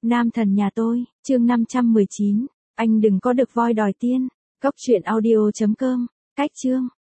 Nam thần nhà tôi, chương 519. Anh đừng có được voi đòi tiên. Cốc truyện audio.com. Cách chương.